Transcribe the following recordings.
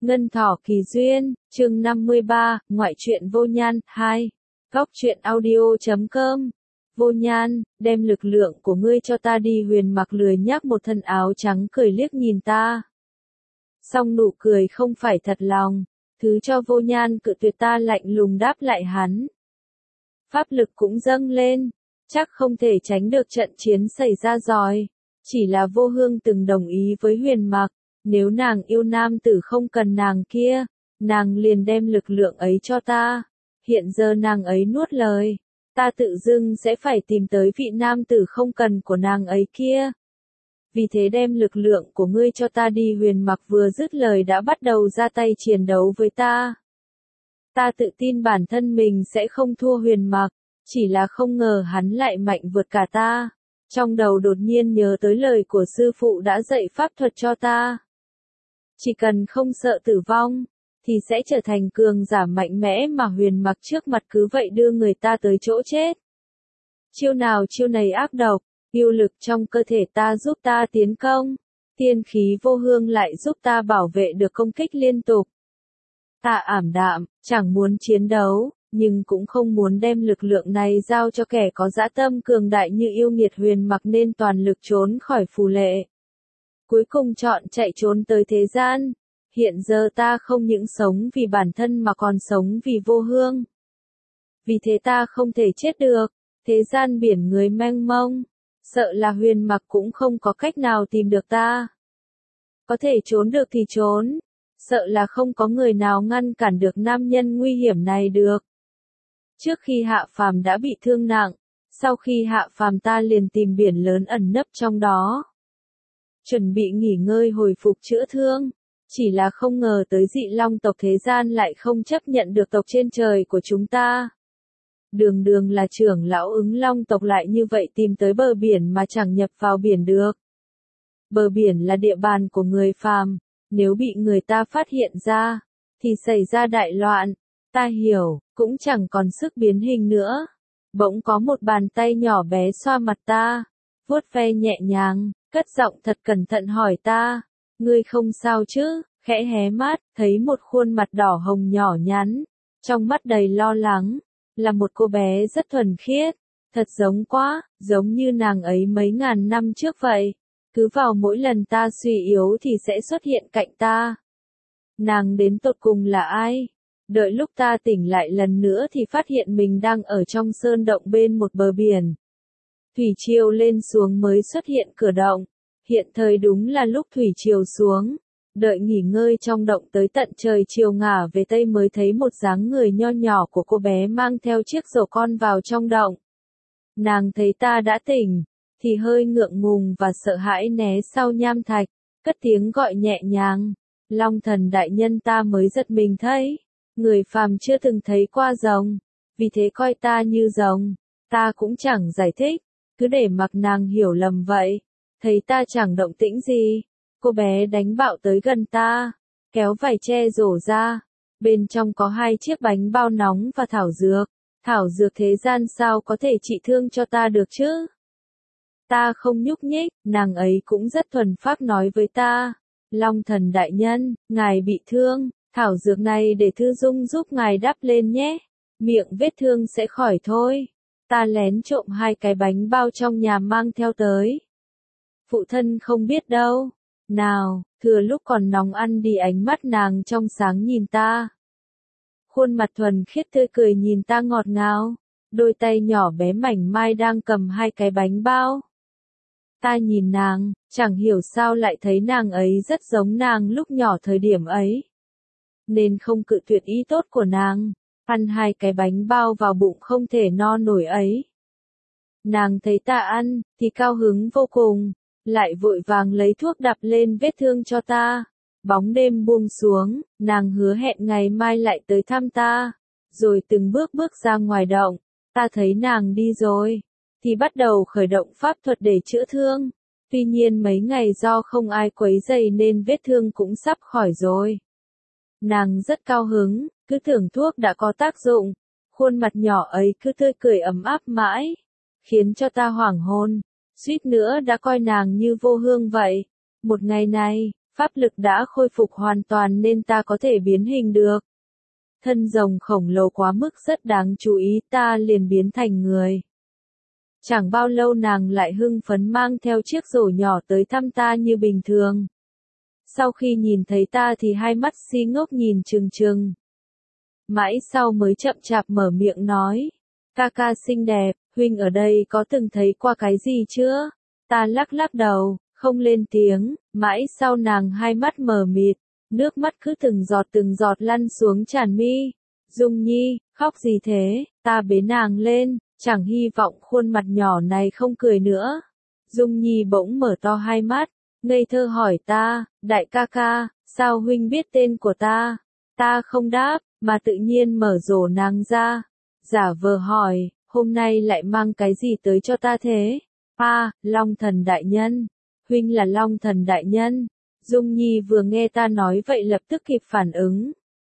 Ngân thỏ kỳ duyên, chương 53, ngoại truyện vô nhan, 2. Góc truyện audio.com. Vô nhan, đem lực lượng của ngươi cho ta đi. Huyền mặc lười nhác một thân áo trắng cười liếc nhìn ta. Song nụ cười không phải thật lòng, thứ cho vô nhan cự tuyệt. Ta lạnh lùng đáp lại hắn. Pháp lực cũng dâng lên, chắc không thể tránh được trận chiến xảy ra rồi. Chỉ là Vô Hương từng đồng ý với Huyền mặc, nếu nàng yêu nam tử không cần nàng kia, nàng liền đem lực lượng ấy cho ta. Hiện giờ nàng ấy nuốt lời, ta tự dưng sẽ phải tìm tới vị nam tử không cần của nàng ấy kia. Vì thế đem lực lượng của ngươi cho ta đi. Huyền mặc vừa dứt lời đã bắt đầu ra tay chiến đấu với ta. Ta tự tin bản thân mình sẽ không thua Huyền mặc, chỉ là không ngờ hắn lại mạnh vượt cả ta. Trong đầu đột nhiên nhớ tới lời của sư phụ đã dạy pháp thuật cho ta. Chỉ cần không sợ tử vong, thì sẽ trở thành cường giả mạnh mẽ. Mà Huyền mặc trước mặt cứ vậy đưa người ta tới chỗ chết. Chiêu nào chiêu nấy ác độc, yêu lực trong cơ thể ta giúp ta tiến công. Tiên khí Vô Hương lại giúp ta bảo vệ được công kích liên tục. Ta ảm đạm, chẳng muốn chiến đấu, nhưng cũng không muốn đem lực lượng này giao cho kẻ có dã tâm cường đại như yêu nghiệt. Huyền mặc nên toàn lực trốn khỏi phù lệ. Cuối cùng chọn chạy trốn tới thế gian. Hiện giờ ta không những sống vì bản thân mà còn sống vì Vô Hương. Vì thế ta không thể chết được. Thế gian biển người mênh mông, sợ là Huyền mặc cũng không có cách nào tìm được ta. Có thể trốn được thì trốn, sợ là không có người nào ngăn cản được nam nhân nguy hiểm này được. Trước khi hạ phàm đã bị thương nặng, sau khi hạ phàm ta liền tìm biển lớn ẩn nấp trong đó. Chuẩn bị nghỉ ngơi hồi phục chữa thương, chỉ là không ngờ tới dị long tộc thế gian lại không chấp nhận được tộc trên trời của chúng ta. Đường đường là trưởng lão Ứng Long tộc lại như vậy tìm tới bờ biển mà chẳng nhập vào biển được. Bờ biển là địa bàn của người phàm, nếu bị người ta phát hiện ra, thì xảy ra đại loạn. Ta hiểu, cũng chẳng còn sức biến hình nữa. Bỗng có một bàn tay nhỏ bé xoa mặt ta, vuốt ve nhẹ nhàng, cất giọng thật cẩn thận hỏi ta, ngươi không sao chứ? Khẽ hé mắt, thấy một khuôn mặt đỏ hồng nhỏ nhắn, trong mắt đầy lo lắng, là một cô bé rất thuần khiết, thật giống quá, giống như nàng ấy mấy ngàn năm trước vậy. Cứ vào mỗi lần ta suy yếu thì sẽ xuất hiện cạnh ta. Nàng đến tột cùng là ai? Đợi lúc ta tỉnh lại lần nữa thì phát hiện mình đang ở trong sơn động bên một bờ biển. Thủy triều lên xuống mới xuất hiện cửa động. Hiện thời đúng là lúc thủy triều xuống. Đợi nghỉ ngơi trong động tới tận trời chiều ngả về tây mới thấy một dáng người nho nhỏ của cô bé mang theo chiếc rổ con vào trong động. Nàng thấy ta đã tỉnh, thì hơi ngượng ngùng và sợ hãi né sau nham thạch, cất tiếng gọi nhẹ nhàng. Long thần đại nhân. Ta mới giật mình thấy, người phàm chưa từng thấy qua rồng, vì thế coi ta như rồng. Ta cũng chẳng giải thích, cứ để mặc nàng hiểu lầm vậy. Thấy ta chẳng động tĩnh gì, cô bé đánh bạo tới gần ta, kéo vải che rổ ra. Bên trong có 2 chiếc bánh bao nóng và thảo dược. Thảo dược thế gian sao có thể trị thương cho ta được chứ? Ta không nhúc nhích, nàng ấy cũng rất thuần phác nói với ta. Long thần đại nhân, ngài bị thương, thảo dược này để Thư Dung giúp ngài đắp lên nhé. Miệng vết thương sẽ khỏi thôi. Ta lén trộm 2 cái bánh bao trong nhà mang theo tới. Phụ thân không biết đâu. Nào, thừa lúc còn nóng ăn đi. Ánh mắt nàng trong sáng nhìn ta. Khuôn mặt thuần khiết tươi cười nhìn ta ngọt ngào. Đôi tay nhỏ bé mảnh mai đang cầm 2 cái bánh bao. Ta nhìn nàng, chẳng hiểu sao lại thấy nàng ấy rất giống nàng lúc nhỏ thời điểm ấy. Nên không cự tuyệt ý tốt của nàng, ăn 2 cái bánh bao vào bụng không thể no nổi ấy. Nàng thấy ta ăn, thì cao hứng vô cùng, lại vội vàng lấy thuốc đắp lên vết thương cho ta. Bóng đêm buông xuống, nàng hứa hẹn ngày mai lại tới thăm ta, rồi từng bước bước ra ngoài động. Ta thấy nàng đi rồi, thì bắt đầu khởi động pháp thuật để chữa thương. Tuy nhiên mấy ngày do không ai quấy rầy nên vết thương cũng sắp khỏi rồi. Nàng rất cao hứng, cứ tưởng thuốc đã có tác dụng. Khuôn mặt nhỏ ấy cứ tươi cười ấm áp mãi, khiến cho ta hoảng hồn, suýt nữa đã coi nàng như Vô Hương vậy. Một ngày này, Pháp lực đã khôi phục hoàn toàn nên ta có thể biến hình được. Thân rồng khổng lồ quá mức rất đáng chú ý, ta liền biến thành người. Chẳng bao lâu nàng lại hưng phấn mang theo chiếc rổ nhỏ tới thăm ta như bình thường. Sau khi nhìn thấy ta thì hai mắt si ngốc nhìn trừng trừng. Mãi sau mới chậm chạp mở miệng nói, ca ca xinh đẹp, huynh ở đây có từng thấy qua cái gì chưa? Ta lắc lắc đầu, không lên tiếng, mãi sau nàng hai mắt mờ mịt, nước mắt cứ từng giọt lăn xuống tràn mi. Dung Nhi, khóc gì thế? Ta bế nàng lên, chẳng hy vọng khuôn mặt nhỏ này không cười nữa. Dung Nhi bỗng mở to hai mắt, ngây thơ hỏi ta, đại ca ca, sao huynh biết tên của ta? Ta không đáp, mà tự nhiên mở rổ nàng ra, giả vờ hỏi, hôm nay lại mang cái gì tới cho ta thế? Long thần đại nhân. Huynh là Long thần đại nhân. Dung Nhi vừa nghe ta nói vậy lập tức kịp phản ứng.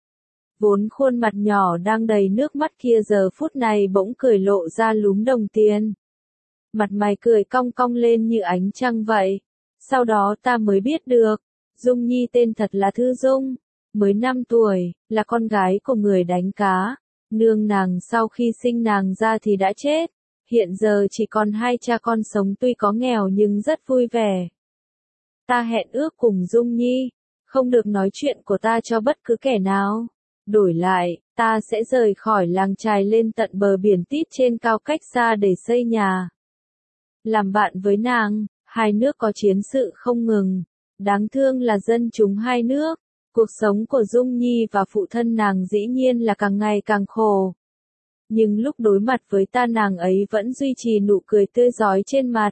Vốn khuôn mặt nhỏ đang đầy nước mắt kia giờ phút này bỗng cười lộ ra lúm đồng tiền. Mặt mày cười cong cong lên như ánh trăng vậy. Sau đó ta mới biết được, Dung Nhi tên thật là Thư Dung, mới 5 tuổi, là con gái của người đánh cá. Nương nàng sau khi sinh nàng ra thì đã chết, hiện giờ chỉ còn hai cha con sống tuy có nghèo nhưng rất vui vẻ. Ta hẹn ước cùng Dung Nhi, không được nói chuyện của ta cho bất cứ kẻ nào. Đổi lại, ta sẽ rời khỏi làng chài lên tận bờ biển tít trên cao cách xa để xây nhà. Làm bạn với nàng, hai nước có chiến sự không ngừng. Đáng thương là dân chúng hai nước. Cuộc sống của Dung Nhi và phụ thân nàng dĩ nhiên là càng ngày càng khổ. Nhưng lúc đối mặt với ta nàng ấy vẫn duy trì nụ cười tươi rói trên mặt.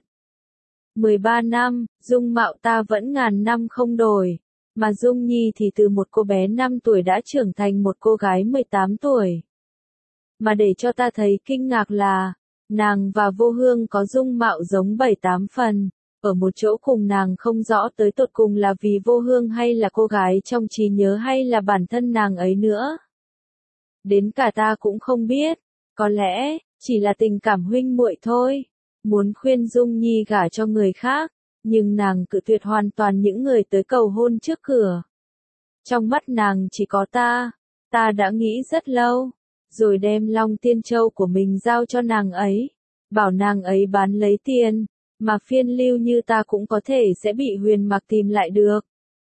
13 năm, dung mạo ta vẫn ngàn năm không đổi. Mà Dung Nhi thì từ một cô bé 5 tuổi đã trưởng thành một cô gái 18 tuổi. Mà để cho ta thấy kinh ngạc là, nàng và Vô Hương có dung mạo giống 7-8 phần. Ở một chỗ cùng nàng không rõ tới tột cùng là vì Vô Hương hay là cô gái trong trí nhớ hay là bản thân nàng ấy nữa. Đến cả ta cũng không biết, có lẽ, chỉ là tình cảm huynh muội thôi. Muốn khuyên Dung Nhi gả cho người khác, nhưng nàng cự tuyệt hoàn toàn những người tới cầu hôn trước cửa. Trong mắt nàng chỉ có ta đã nghĩ rất lâu, rồi đem Long Tiên Châu của mình giao cho nàng ấy, bảo nàng ấy bán lấy tiền. Mà phiên lưu như ta cũng có thể sẽ bị Huyền Mặc tìm lại được.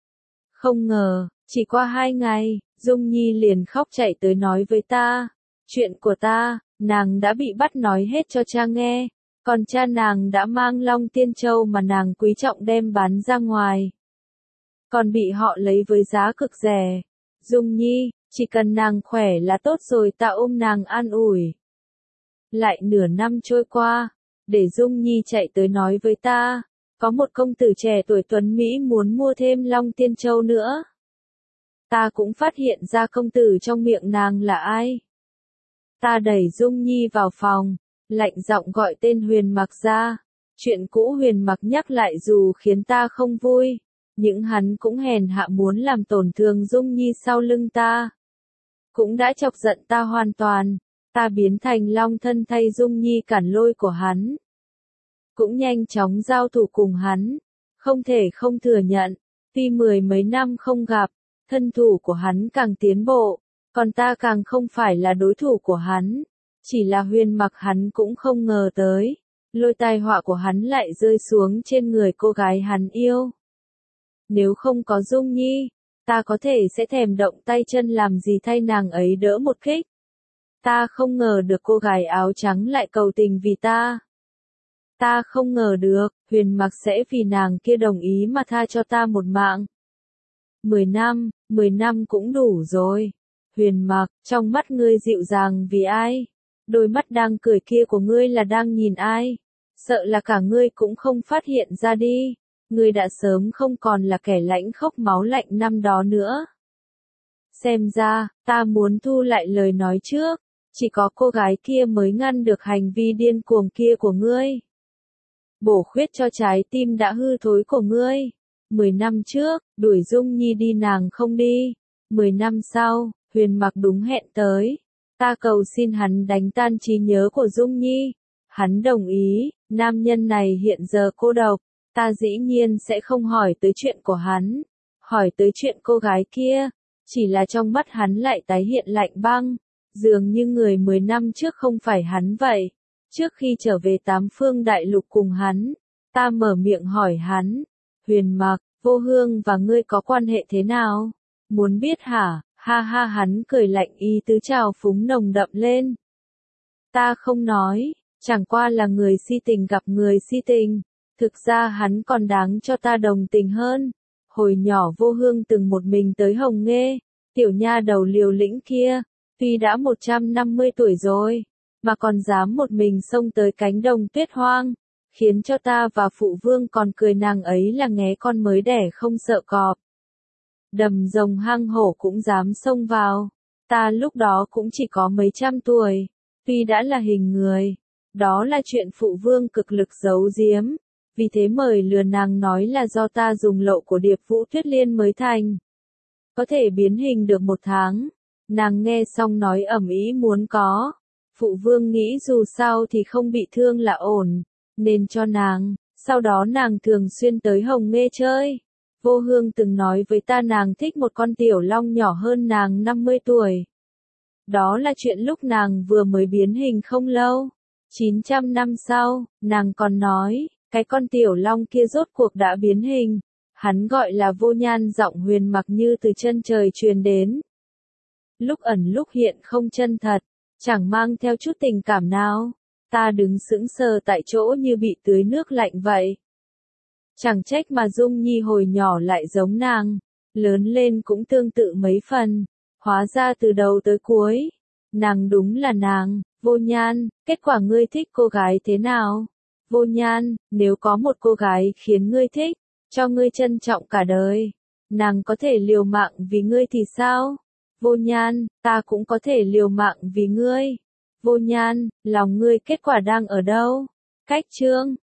Không ngờ, chỉ qua 2 ngày, Dung Nhi liền khóc chạy tới nói với ta. Chuyện của ta, nàng đã bị bắt nói hết cho cha nghe. Còn cha nàng đã mang Long Tiên Châu mà nàng quý trọng đem bán ra ngoài. Còn bị họ lấy với giá cực rẻ. Dung Nhi, chỉ cần nàng khỏe là tốt rồi, ta ôm nàng an ủi. Lại nửa năm trôi qua. Để Dung Nhi chạy tới nói với ta, có một công tử trẻ tuổi tuấn Mỹ muốn mua thêm Long Tiên Châu nữa. Ta cũng phát hiện ra công tử trong miệng nàng là ai. Ta đẩy Dung Nhi vào phòng, lạnh giọng gọi tên Huyền Mặc ra. Chuyện cũ Huyền Mặc nhắc lại dù khiến ta không vui, nhưng hắn cũng hèn hạ muốn làm tổn thương Dung Nhi sau lưng ta. Cũng đã chọc giận ta hoàn toàn. Ta biến thành long thân thay Dung Nhi cản lôi của hắn. Cũng nhanh chóng giao thủ cùng hắn. Không thể không thừa nhận, tuy 10 mấy năm không gặp, thân thủ của hắn càng tiến bộ, còn ta càng không phải là đối thủ của hắn. Chỉ là Huyền Mặc hắn cũng không ngờ tới, lôi tai họa của hắn lại rơi xuống trên người cô gái hắn yêu. Nếu không có Dung Nhi, ta có thể sẽ thèm động tay chân làm gì thay nàng ấy đỡ một kích. Ta không ngờ được cô gái áo trắng lại cầu tình vì ta. Ta không ngờ được, Huyền Mặc sẽ vì nàng kia đồng ý mà tha cho ta một mạng. 10 năm cũng đủ rồi. Huyền Mặc, trong mắt ngươi dịu dàng vì ai? Đôi mắt đang cười kia của ngươi là đang nhìn ai? Sợ là cả ngươi cũng không phát hiện ra đi. Ngươi đã sớm không còn là kẻ lãnh khốc máu lạnh năm đó nữa. Xem ra, ta muốn thu lại lời nói trước. Chỉ có cô gái kia mới ngăn được hành vi điên cuồng kia của ngươi. Bổ khuyết cho trái tim đã hư thối của ngươi. 10 năm trước, đuổi Dung Nhi đi nàng không đi. 10 năm sau, Huyền Mặc đúng hẹn tới. Ta cầu xin hắn đánh tan trí nhớ của Dung Nhi. Hắn đồng ý, nam nhân này hiện giờ cô độc. Ta dĩ nhiên sẽ không hỏi tới chuyện của hắn. hỏi tới chuyện cô gái kia, chỉ là trong mắt hắn lại tái hiện lạnh băng, dường như người 10 năm trước không phải hắn vậy. Trước khi trở về Tám Phương Đại Lục cùng hắn, ta mở miệng hỏi hắn, Huyền Mặc, Vô Hương và ngươi có quan hệ thế nào? Muốn biết hả? Ha ha, hắn cười lạnh, ý tứ trào phúng nồng đậm lên. Ta không nói, chẳng qua là người si tình gặp người si tình. Thực ra hắn còn đáng cho ta đồng tình hơn. Hồi nhỏ Vô Hương từng một mình tới Hồng Nghê, tiểu nha đầu liều lĩnh kia, tuy đã 150 tuổi rồi, mà còn dám một mình xông tới cánh đồng tuyết hoang, khiến cho ta và phụ vương còn cười nàng ấy là nghé con mới đẻ không sợ cọp. Đầm rồng hang hổ cũng dám xông vào, ta lúc đó cũng chỉ có mấy trăm tuổi, tuy đã là hình người, đó là chuyện phụ vương cực lực giấu giếm, vì thế mời lừa nàng nói là do ta dùng lậu của Điệp Vũ Tuyết Liên mới thành. Có thể biến hình được 1 tháng, nàng nghe xong nói ầm ĩ muốn có. Phụ vương nghĩ dù sao thì không bị thương là ổn, nên cho nàng, sau đó nàng thường xuyên tới Hồng Nghê chơi. Vô Hương từng nói với ta nàng thích một con tiểu long nhỏ hơn nàng 50 tuổi. Đó là chuyện lúc nàng vừa mới biến hình không lâu. 900 năm sau, nàng còn nói, cái con tiểu long kia rốt cuộc đã biến hình. Hắn gọi là Vô Nhan, giọng Huyền Mặc như từ chân trời truyền đến. Lúc ẩn lúc hiện không chân thật, chẳng mang theo chút tình cảm nào. Ta đứng sững sờ tại chỗ như bị tưới nước lạnh vậy. Chẳng trách mà Dung Nhi hồi nhỏ lại giống nàng, lớn lên cũng tương tự mấy phần, hóa ra từ đầu tới cuối, nàng đúng là nàng. Vô Nhan, kết quả ngươi thích cô gái thế nào? Vô Nhan, nếu có một cô gái khiến ngươi thích, cho ngươi trân trọng cả đời, nàng có thể liều mạng vì ngươi thì sao? Vô Nhan, ta cũng có thể liều mạng vì ngươi. Vô Nhan, lòng ngươi kết quả đang ở đâu? Cách chương